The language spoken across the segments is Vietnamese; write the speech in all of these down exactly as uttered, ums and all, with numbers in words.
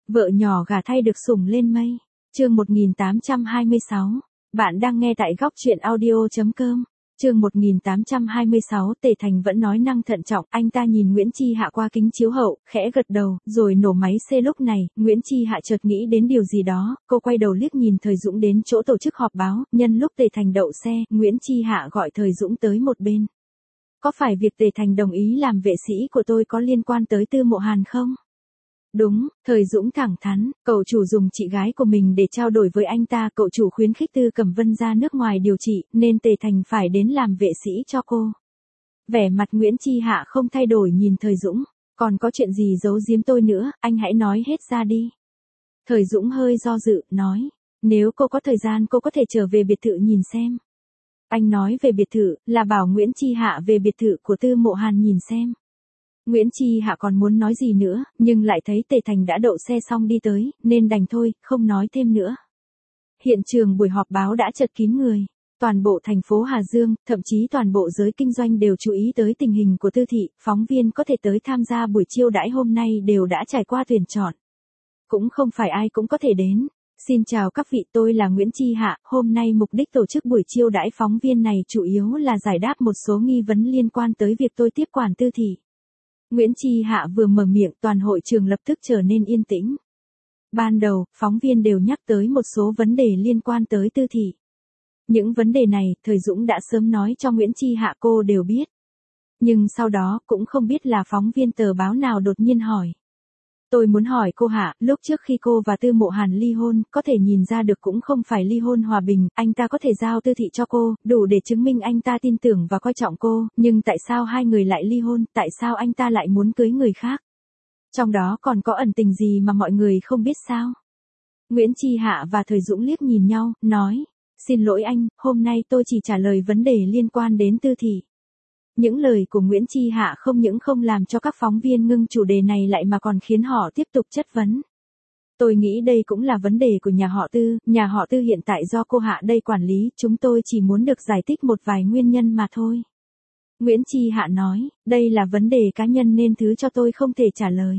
Vợ nhỏ gả thay được sủng lên mây. Chương một nghìn tám trăm hai mươi sáu. Bạn đang nghe tại góc truyện audio chấm com. Chương một nghìn tám trăm hai mươi sáu, Tề Thành vẫn nói năng thận trọng, anh ta nhìn Nguyễn Chi Hạ qua kính chiếu hậu, khẽ gật đầu, rồi nổ máy xe. Lúc này, Nguyễn Chi Hạ chợt nghĩ đến điều gì đó, cô quay đầu liếc nhìn Thời Dũng đến chỗ tổ chức họp báo, nhân lúc Tề Thành đậu xe, Nguyễn Chi Hạ gọi Thời Dũng tới một bên. Có phải việc Tề Thành đồng ý làm vệ sĩ của tôi có liên quan tới Tư Mộ Hàn không? Đúng, Thời Dũng thẳng thắn, cậu chủ dùng chị gái của mình để trao đổi với anh ta, cậu chủ khuyến khích Tư Cẩm Vân ra nước ngoài điều trị, nên Tề Thành phải đến làm vệ sĩ cho cô. Vẻ mặt Nguyễn Chi Hạ không thay đổi nhìn Thời Dũng, còn có chuyện gì giấu giếm tôi nữa, anh hãy nói hết ra đi. Thời Dũng hơi do dự, nói, nếu cô có thời gian cô có thể trở về biệt thự nhìn xem. Anh nói về biệt thự, là bảo Nguyễn Chi Hạ về biệt thự của Tư Mộ Hàn nhìn xem. Nguyễn Chi Hạ còn muốn nói gì nữa, nhưng lại thấy Tề Thành đã đậu xe xong đi tới, nên đành thôi, không nói thêm nữa. Hiện trường buổi họp báo đã chật kín người. Toàn bộ thành phố Hà Dương, thậm chí toàn bộ giới kinh doanh đều chú ý tới tình hình của Tư thị, phóng viên có thể tới tham gia buổi chiêu đãi hôm nay đều đã trải qua tuyển chọn. Cũng không phải ai cũng có thể đến. Xin chào các vị, tôi là Nguyễn Chi Hạ, hôm nay mục đích tổ chức buổi chiêu đãi phóng viên này chủ yếu là giải đáp một số nghi vấn liên quan tới việc tôi tiếp quản Tư thị. Nguyễn Chi Hạ vừa mở miệng, toàn hội trường lập tức trở nên yên tĩnh. Ban đầu, phóng viên đều nhắc tới một số vấn đề liên quan tới Tư thị. Những vấn đề này, Thời Dũng đã sớm nói cho Nguyễn Chi Hạ cô đều biết. Nhưng sau đó, cũng không biết là phóng viên tờ báo nào đột nhiên hỏi. Tôi muốn hỏi cô Hạ, lúc trước khi cô và Tư Mộ Hàn ly hôn, có thể nhìn ra được cũng không phải ly hôn hòa bình, anh ta có thể giao Tư thị cho cô, đủ để chứng minh anh ta tin tưởng và coi trọng cô, nhưng tại sao hai người lại ly hôn, tại sao anh ta lại muốn cưới người khác? Trong đó còn có ẩn tình gì mà mọi người không biết sao? Nguyễn Chi Hạ và Thời Dũng liếc nhìn nhau, nói, xin lỗi anh, hôm nay tôi chỉ trả lời vấn đề liên quan đến Tư thị. Những lời của Nguyễn Chi Hạ không những không làm cho các phóng viên ngưng chủ đề này lại mà còn khiến họ tiếp tục chất vấn. Tôi nghĩ đây cũng là vấn đề của nhà họ Tư, nhà họ Tư hiện tại do cô Hạ đây quản lý, chúng tôi chỉ muốn được giải thích một vài nguyên nhân mà thôi. Nguyễn Chi Hạ nói, đây là vấn đề cá nhân nên thứ cho tôi không thể trả lời.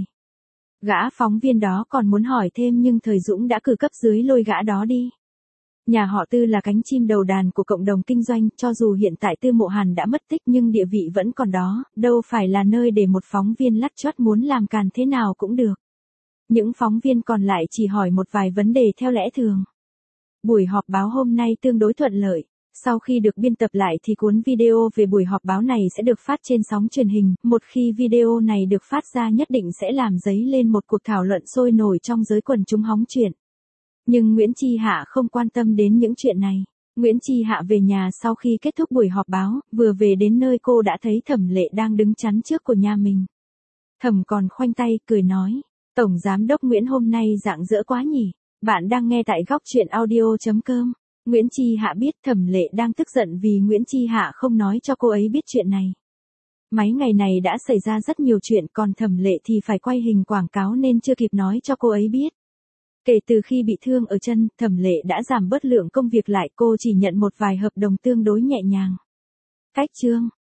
Gã phóng viên đó còn muốn hỏi thêm nhưng Thời Dũng đã cử cấp dưới lôi gã đó đi. Nhà họ Tư là cánh chim đầu đàn của cộng đồng kinh doanh, cho dù hiện tại Tư Mộ Hàn đã mất tích nhưng địa vị vẫn còn đó, đâu phải là nơi để một phóng viên lắt chót muốn làm càn thế nào cũng được. Những phóng viên còn lại chỉ hỏi một vài vấn đề theo lẽ thường. Buổi họp báo hôm nay tương đối thuận lợi. Sau khi được biên tập lại thì cuốn video về buổi họp báo này sẽ được phát trên sóng truyền hình, một khi video này được phát ra nhất định sẽ làm dấy lên một cuộc thảo luận sôi nổi trong giới quần chúng hóng chuyện. Nhưng Nguyễn Chi Hạ không quan tâm đến những chuyện này. Nguyễn Chi Hạ về nhà sau khi kết thúc buổi họp báo, vừa về đến nơi cô đã thấy Thẩm Lệ đang đứng chắn trước của nhà mình. Thẩm còn khoanh tay, cười nói, Tổng Giám đốc Nguyễn hôm nay rạng rỡ quá nhỉ, bạn đang nghe tại góc truyện audio chấm com. Nguyễn Chi Hạ biết Thẩm Lệ đang tức giận vì Nguyễn Chi Hạ không nói cho cô ấy biết chuyện này. Mấy ngày này đã xảy ra rất nhiều chuyện, còn Thẩm Lệ thì phải quay hình quảng cáo nên chưa kịp nói cho cô ấy biết. Kể từ khi bị thương ở chân, Thẩm Lệ đã giảm bớt lượng công việc lại, cô chỉ nhận một vài hợp đồng tương đối nhẹ nhàng. Cách chương